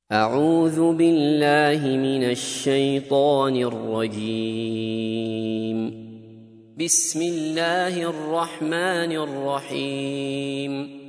أعوذ بالله من الشيطان الرجيم. بسم الله الرحمن الرحيم.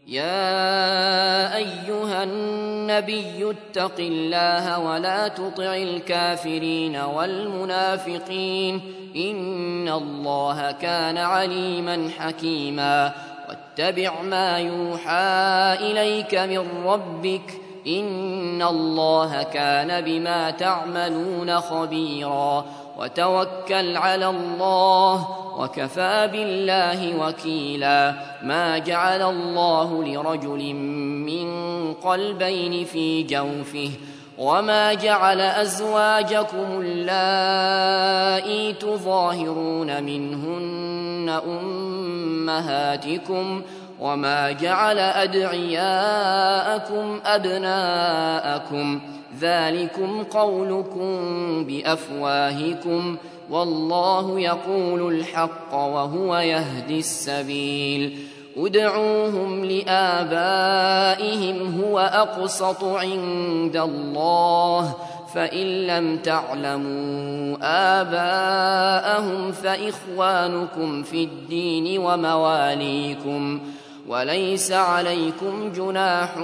يا أيها النبي اتق الله ولا تطع الكافرين والمنافقين إن الله كان عليما حكيما. واتبع ما يوحى إليك من ربك إن الله كان بما تعملون خبيرا. وتوكل على الله وكفى بالله وكيلا. ما جعل الله لرجل من قلبين في جوفه وما جعل أزواجكم اللائي تظاهرون منهن أمهاتكم وما جعل أدعياءكم أبناءكم ذلكم قولكم بأفواهكم والله يقول الحق وهو يهدي السبيل. ادعوهم لآبائهم هو أقسط عند الله فإن لم تعلموا آباءهم فإخوانكم في الدين ومواليكم وليس عليكم جناح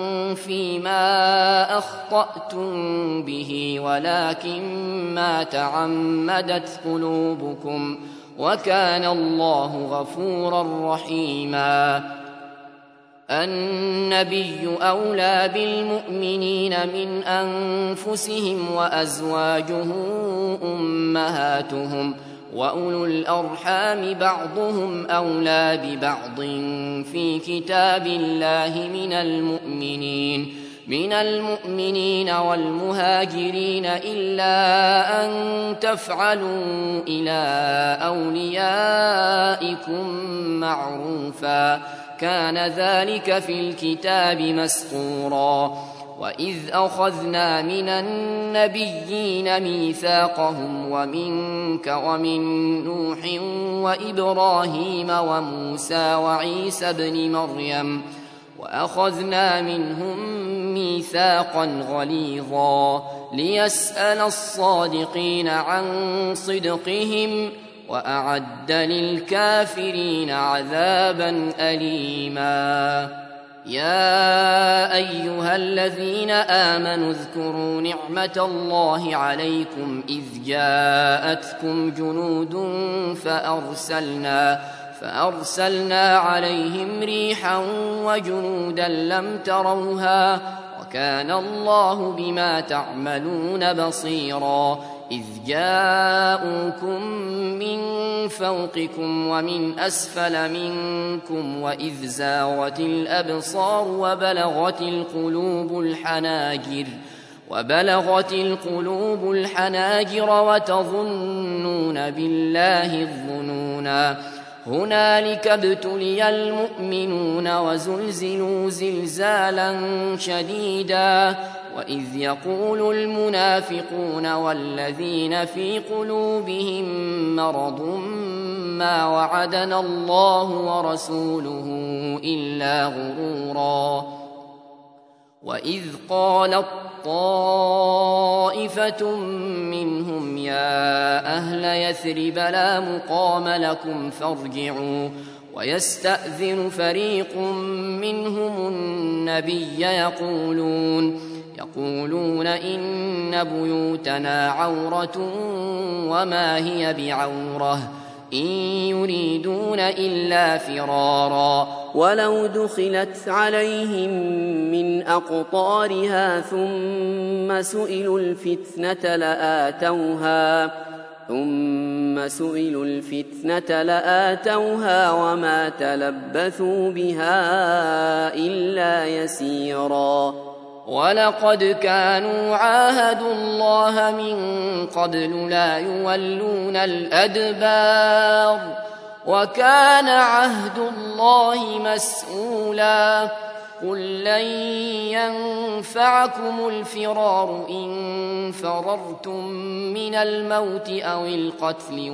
فيما أخطأتم به ولكن ما تعمدت قلوبكم وكان الله غفورا رحيما. النبي أولى بالمؤمنين من أنفسهم وأزواجه أمهاتهم وأولو الأرحام بعضهم أولى ببعض في كتاب الله من المؤمنين والمهاجرين إلا أن تفعلوا إلى أوليائكم معروفا كان ذلك في الكتاب مسطورا. وإذ أخذنا من النبيين ميثاقهم ومنك ومن نوح وإبراهيم وموسى وعيسى ابن مريم وأخذنا منهم ميثاقا غليظا ليسأل الصادقين عن صدقهم وأعد للكافرين عذابا أليما. يا أيها الذين آمنوا اذكروا نعمة الله عليكم إذ جاءتكم جنود فأرسلنا عليهم ريحا وجنودا لم تروها وكان الله بما تعملون بصيرا. إذ جاءوكم من فوقكم ومن أسفل منكم وإذ زاغت الأبصار وبلغت القلوب الحناجر وتظنون بالله الظنونا. هنالك ابتلي المؤمنون وزلزلوا زلزالا شديدا. وإذ يقول المنافقون والذين في قلوبهم مرض ما وعدنا الله ورسوله إلا غرورا. وإذ قالت طائفة منهم يا أهل يثرب لا مقام لكم فارجعوا ويستأذن فريق منهم النبي يقولون إن بيوتنا عورة وما هي بعورة إن يريدون إلا فرارا ولو دخلت عليهم من أقطارها ثم سئلوا الفتنة لآتوها وما تلبثوا بها إلا يسيرا. ولقد كانوا عاهدوا الله من قبل لا يولون الأدبار وكان عهد الله مسؤولا. قل لن ينفعكم الفرار إن فررتم من الموت أو القتل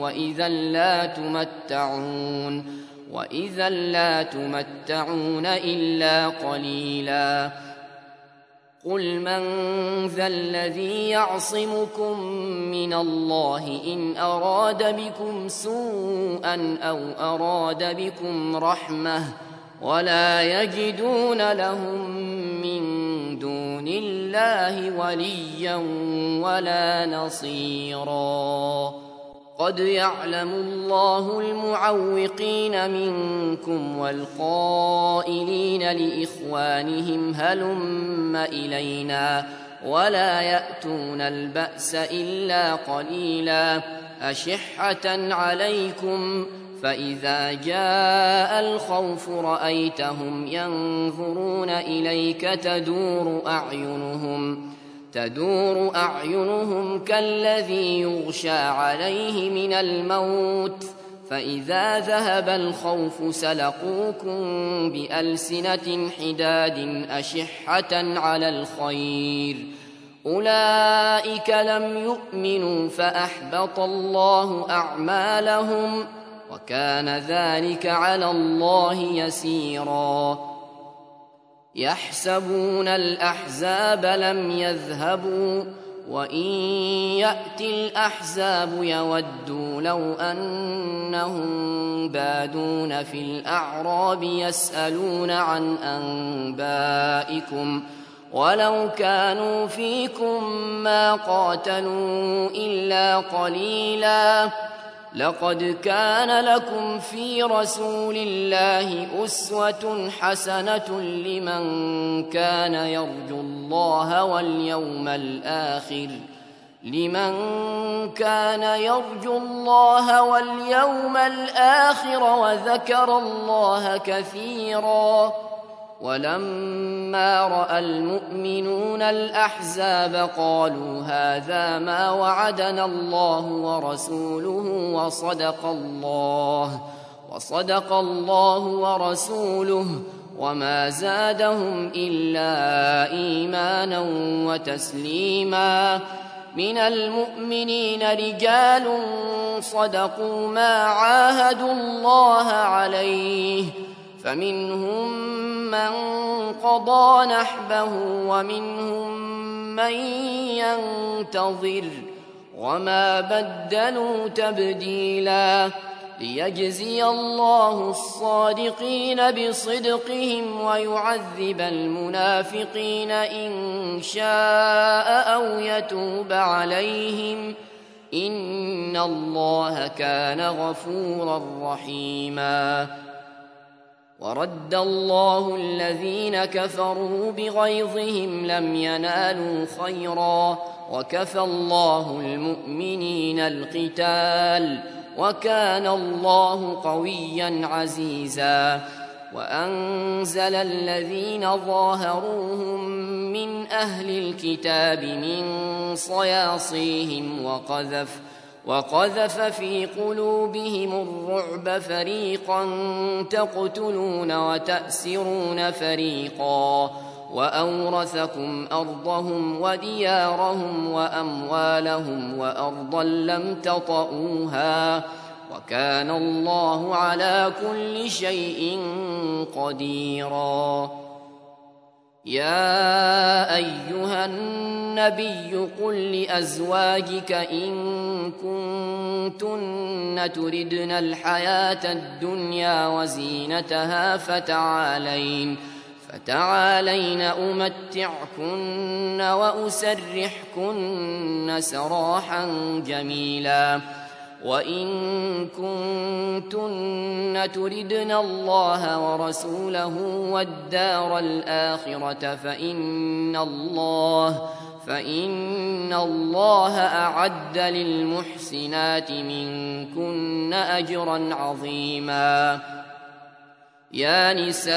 وإذا لا تمتعون إلا قليلا. قل من ذا الذي يعصمكم من الله إن أراد بكم سوءا أو أراد بكم رحمة ولا يجدون لهم من دون الله وليا ولا نصيرا قد يعلم الله المعوقين منكم والقائلين لإخوانهم هلم إلينا ولا يأتون البأس إلا قليلا أشحة عليكم فإذا جاء الخوف رأيتهم ينظرون إليك تدور أعينهم كالذي يغشى عليه من الموت فإذا ذهب الخوف سلقوكم بألسنة حداد أشحة على الخير أولئك لم يؤمنوا فأحبط الله أعمالهم وكان ذلك على الله يسيرا يحسبون الأحزاب لم يذهبوا وإن يأتي الأحزاب يودوا لو أنهم بادون في الأعراب يسألون عن أنبائكم ولو كانوا فيكم ما قاتلوا إلا قليلا لقد كان لكم في رسول الله أسوة حسنة لمن كان يرجو الله واليوم الآخر وذكر الله كثيرا ولما رأى المؤمنون الأحزاب قالوا هذا ما وعدنا الله ورسوله وصدق الله ورسوله وما زادهم إلا إيمانا وتسليما من المؤمنين رجال صدقوا ما عاهدوا الله عليه فمنهم من قضى نحبه ومنهم من ينتظر وما بدلوا تبديلا ليجزي الله الصادقين بصدقهم ويعذب المنافقين إن شاء أو يتوب عليهم إن الله كان غفورا رحيما ورد الله الذين كفروا بغيظهم لم ينالوا خيرا وكفى الله المؤمنين القتال وكان الله قويا عزيزا وأنزل الذين ظاهروهم من أهل الكتاب من صياصيهم وقذف في قلوبهم الرعب فريقا تقتلون وتأسرون فريقا وأورثكم أرضهم وديارهم وأموالهم وأرضا لم تطئوها وكان الله على كل شيء قديرا يا أيها النبي قل لأزواجك إن كنتن تردن الحياة الدنيا وزينتها فتعالين أمتعكن وأسرحكن سراحا جميلا وإن كنتن تردن الله ورسوله والدار الآخرة فإن الله أعد للمحسنات منكن أجرا عظيما يا نساء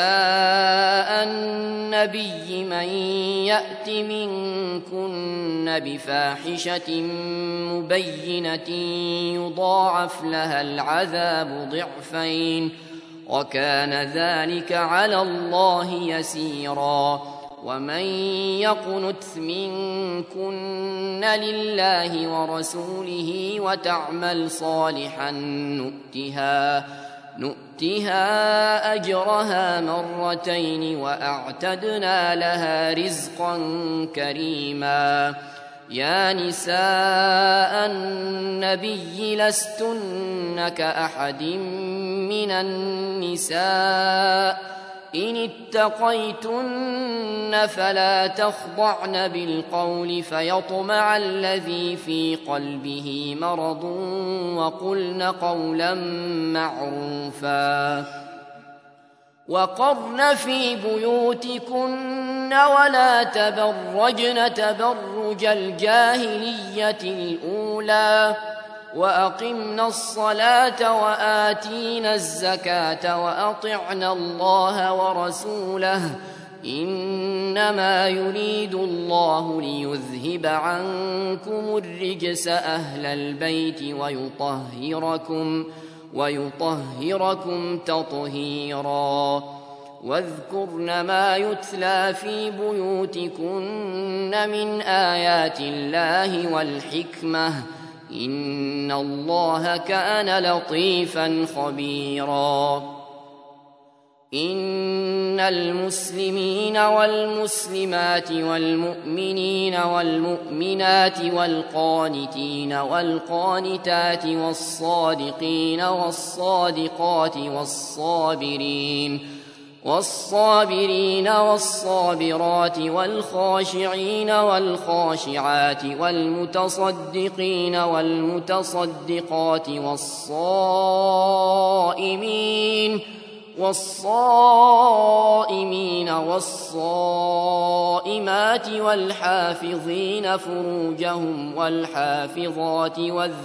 النبي من يأت منكن بفاحشة مبينة يضاعف لها العذاب ضعفين وكان ذلك على الله يسيرا ومن يقنت منكن لله ورسوله وتعمل صالحا نؤتها أجرها مرتين وأعتدنا لها رزقا كريما. يا نساء النبي لستن كأحد من النساء إن اتقيتن فلا تخضعن بالقول فيطمع الذي في قلبه مرض وقلن قولا معروفا. وقرن في بيوتكن ولا تبرجن تبرج الجاهلية الأولى وأقمنا الصلاة وآتينا الزكاة وأطعنا الله ورسوله إنما يريد الله ليذهب عنكم الرجس أهل البيت ويطهركم تطهيرا. واذكرن ما يتلى في بيوتكن من آيات الله والحكمة إن الله كان لطيفا خبيرا. إن المسلمين والمسلمات والمؤمنين والمؤمنات والقانتين والقانتات والصادقين والصادقات والصابرين والصابرات والخاشعين والخاشعات والمتصدقين والمتصدقات والصائمين والصائمات والحافظين فروجهم والحافظات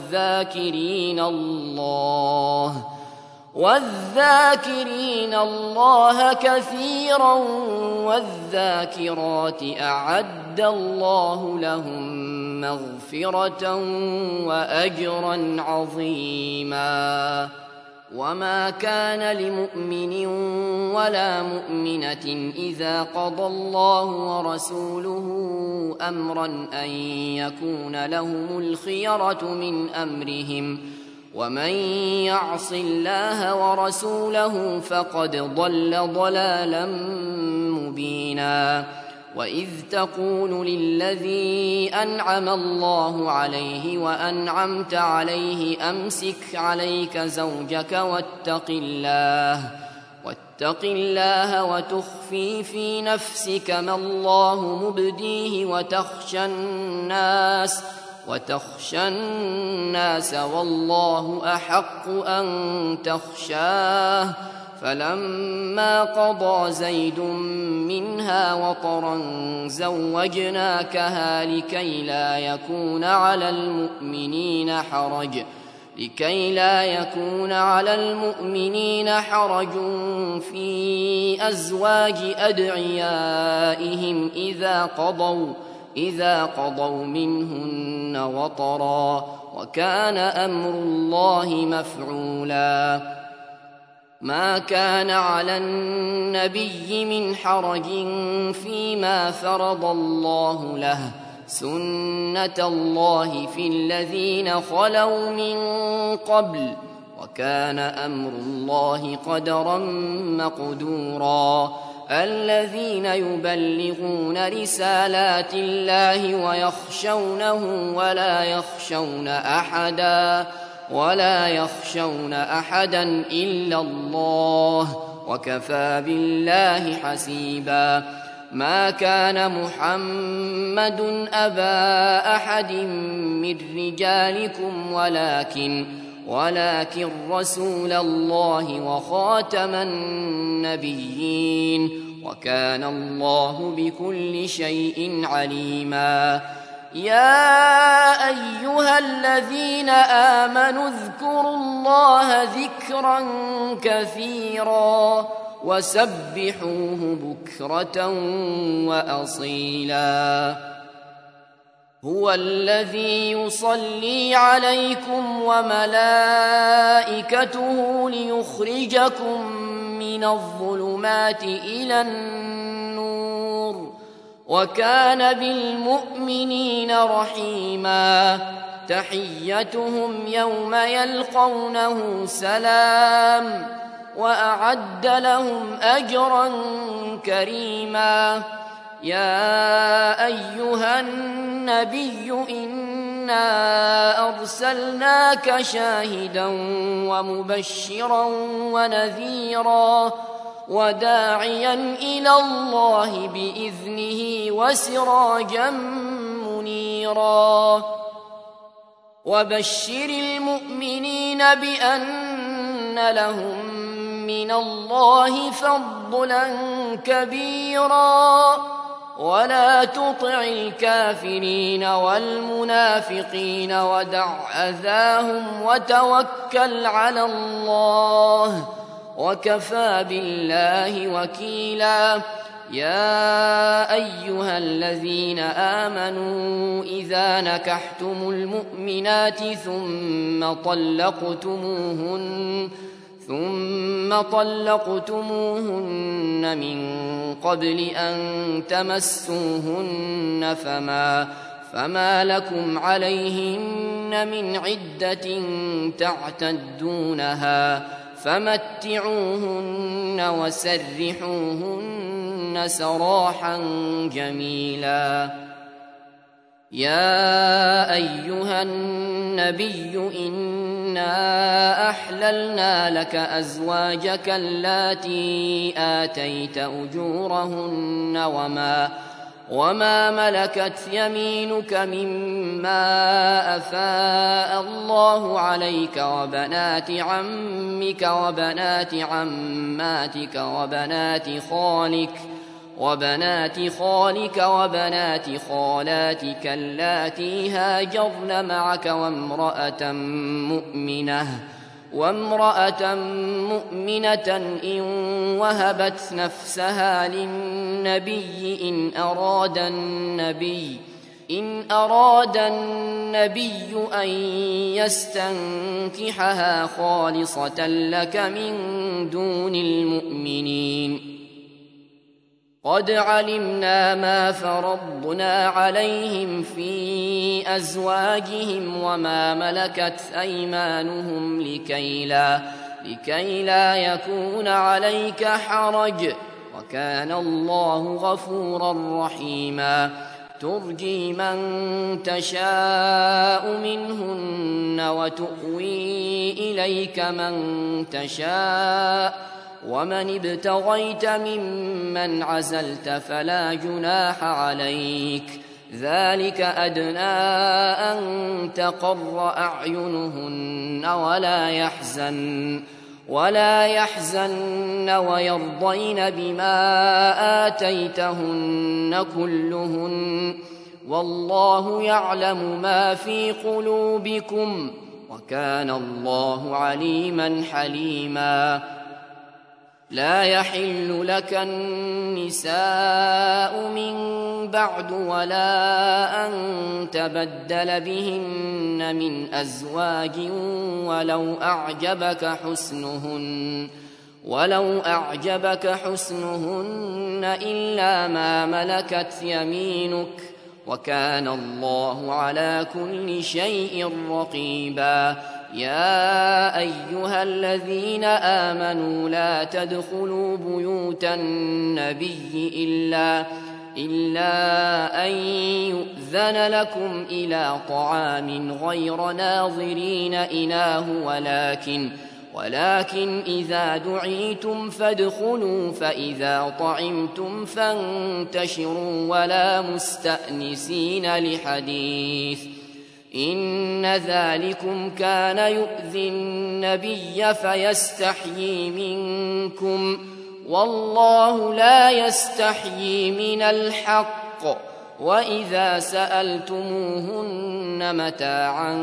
والذاكرين الله كثيرا والذاكرات أعد الله لهم مغفرة وأجرا عظيما. وما كان لمؤمن ولا مؤمنة إذا قضى الله ورسوله أمرا أن يكون لهم الخيرة من أمرهم ومن يعص الله ورسوله فقد ضل ضلالا مبينا. وإذ تقول للذي أنعم الله عليه وأنعمت عليه أمسك عليك زوجك واتق الله وتخفي في نفسك ما الله مبديه وتخشى الناس والله أحق أن تخشاه. فلما قضى زيد منها وطرا زوجناكها لكي لا يكون على المؤمنين حرج في أزواج أدعيائهم إذا قضوا منهن وطرا وكان أمر الله مفعولا. ما كان على النبي من حرج فيما فرض الله له سنة الله في الذين خلوا من قبل وكان أمر الله قدرا مقدورا. الذين يبلغون رسالات الله ويخشونه ولا يخشون أحدا إلا الله وكفى بالله حسيبا. ما كان محمد أبا أحد من رجالكم ولكن رسول الله وخاتم النبيين وكان الله بكل شيء عليما. يا أيها الذين آمنوا اذكروا الله ذكرا كثيرا وسبحوه بكرة وأصيلا. هو الذي يصلي عليكم وملائكته ليخرجكم من الظلمات إلى النور وكان بالمؤمنين رحيما. تحيتهم يوم يلقونه سلام وأعد لهم أجرا كريما. يا أيها النبي إنا أرسلناك شاهدا ومبشرا ونذيرا وداعيا إلى الله بإذنه وسراجا منيرا. وبشر المؤمنين بأن لهم من الله فضلا كبيرا ولا تطع الكافرين والمنافقين ودع أذاهم وتوكل على الله وكفى بالله وكيلا. يا أيها الذين آمنوا إذا نكحتم المؤمنات ثم طلقتموهن من قبل أن تمسوهن فما لكم عليهن من عدة تعتدونها فمتعوهن وسرحوهن سراحا جميلا. يا أيها النبي إنا أحللنا لك أزواجك اللاتي آتيت أجورهن وما ملكت يمينك مما أفاء الله عليك وبنات عمك وبنات عماتك وبنات خالك وبنات خالاتك اللاتي هاجرن معك وامرأة مؤمنة إن وهبت نفسها للنبي إن أراد النبي أن يستنكحها خالصة لك من دون المؤمنين. قد علمنا ما فرضنا عليهم في أزواجهم وما ملكت أيمانهم لكي لا يكون عليك حرج وكان الله غفورا رحيما. ترجي من تشاء منهن وتؤوي إليك من تشاء ومن ابتغيت ممن عزلت فلا جناح عليك. ذلك أدنى أن تقر أعينهن ولا يحزن ويرضين بما آتيتهن كلهن والله يعلم ما في قلوبكم وكان الله عليما حليما. لا يحل لك النساء من بعد ولا أن تبدل بهن من أزواج ولو أعجبك حسنهن إلا ما ملكت يمينك وكان الله على كل شيء رقيبا. يا أيها الذين آمنوا لا تدخلوا بيوت النبي إلا أن يؤذن لكم إلى طعام غير ناظرين إناه ولكن إذا دعيتم فادخلوا فإذا طعمتم فانتشروا ولا مستأنسين لحديث إن ذلكم كان يؤذي النبي فيستحيي منكم والله لا يستحيي من الحق. وإذا سألتموهن متاعا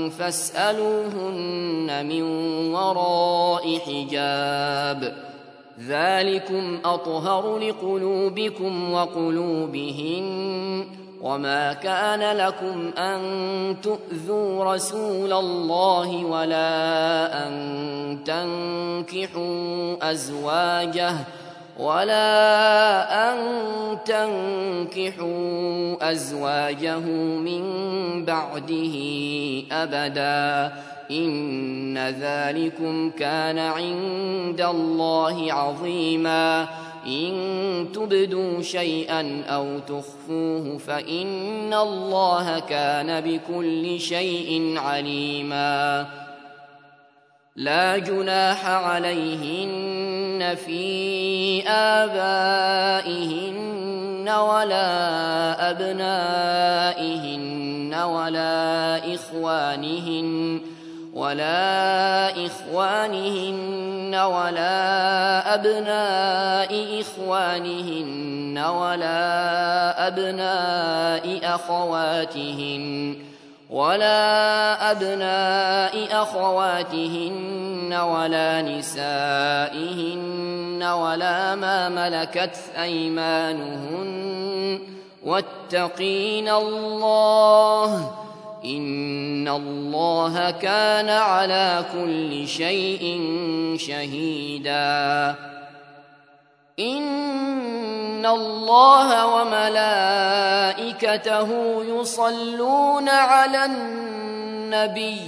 فاسألوهن من وراء حجاب ذلكم أطهر لقلوبكم وقلوبهن. وما كان لكم أن تؤذوا رسول الله ولا أن تنكحوا أزواجه ولا أن تنكحوا أزواجه من بعده أبدا إن ذلكم كان عند الله عظيما إن تبدوا شيئا أو تخفوه فإن الله كان بكل شيء عليما لا جناح عليهن في آبائهن ولا أبنائهن ولا إخوانهن ولا أبناء إخوانهن ولا أبناء أخواتهن ولا نسائهن ولا ما ملكت أيمانهن واتقين الله إن الله كان على كل شيء شهيدا إن الله وملائكته يصلون على النبي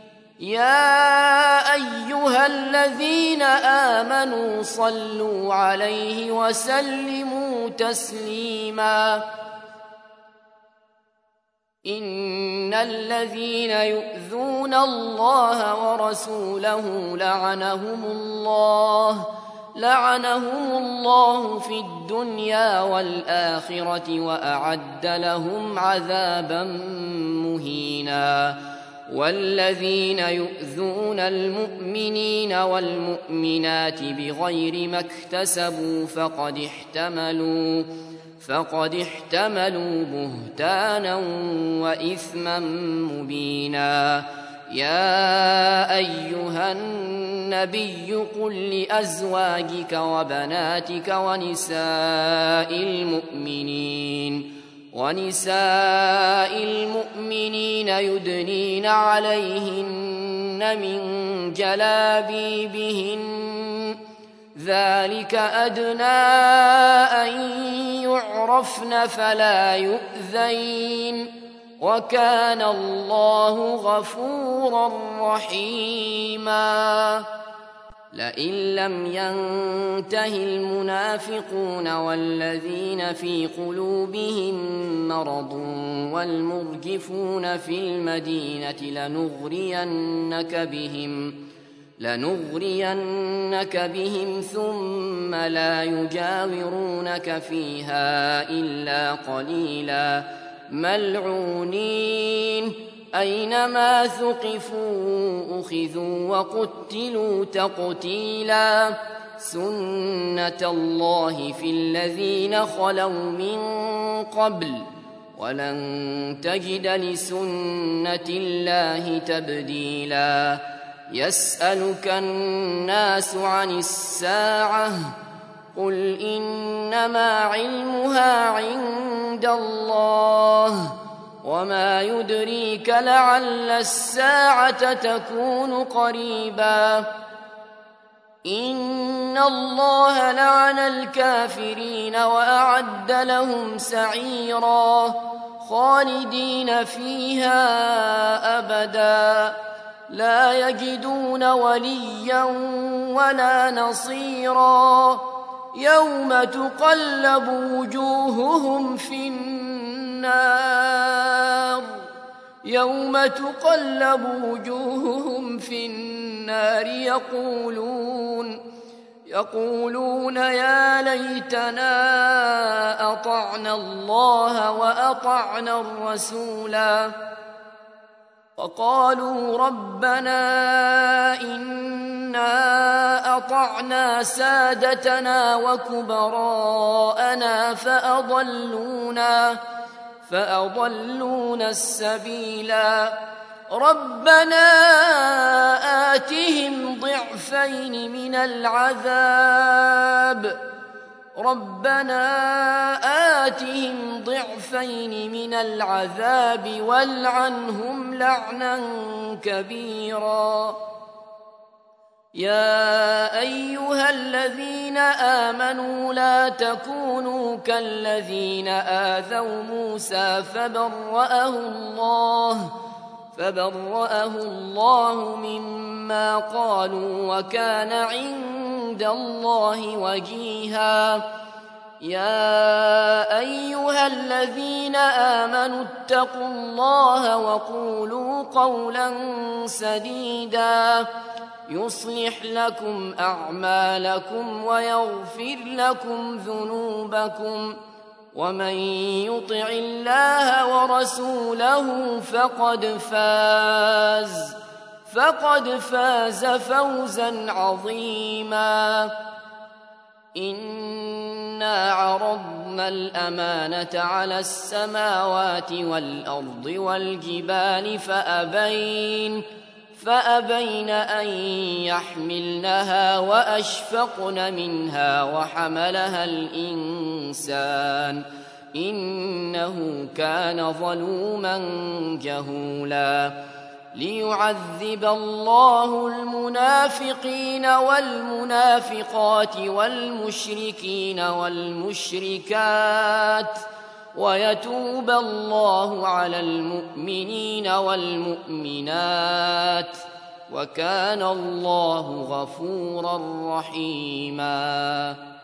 يا أيها الذين آمنوا صلوا عليه وسلموا تسليما إن الذين يؤذون الله ورسوله لعنهم الله في الدنيا والآخرة وأعد لهم عذابا مهينا والذين يؤذون المؤمنين والمؤمنات بغير ما اكتسبوا فقد احتملوا بهتانا وإثما مبينا يا أيها النبي قل لأزواجك وبناتك ونساء المؤمنين يدنين عليهن من جلابيبهن ذلك أدنى أن يعرفن فلا يؤذين وكان الله غفورا رحيما لئن لم ينته المنافقون والذين في قلوبهم مرض والمرجفون في المدينة لنغرينك بهم ثم لا يجاورونك فيها إلا قليلا ملعونين أينما ثقفوا أخذوا وقتلوا تقتيلا سنة الله في الذين خلوا من قبل ولن تجد لسنة الله تبديلا يسألك الناس عن الساعة قل إنما علمها عند الله وما يدريك لعل الساعة تكون قريبا إن الله لعن الكافرين وأعد لهم سعيرا خالدين فيها أبدا لا يجدون وليا ولا نصيرا يوم تقلب وجوههم في النار يقولون يا ليتنا أطعنا الله وأطعنا الرسولا وقالوا ربنا إنا أطعنا سادتنا وكبراءنا فأضلونا السبيلا ربنا آتهم ضعفين من العذاب والعنهم لعنا كبيرا يا أيها الذين آمنوا لا تكونوا كالذين آذوا موسى فبرأه الله مما قالوا وكان عند الله وجيها. يا أيها الذين آمنوا اتقوا الله وقولوا قولا سديدا يصلح لكم أعمالكم ويغفر لكم ذنوبكم ومن يطع الله ورسوله فقد فاز فوزا عظيما. إنا عرضنا الأمانة على السماوات والأرض والجبال فأبين أن يحملنها وأشفقن منها وحملها الإنسان إنه كان ظلوما جهولا. ليعذب الله المنافقين والمنافقات والمشركين والمشركات ويتوب الله على المؤمنين والمؤمنات وكان الله غفورا رحيما.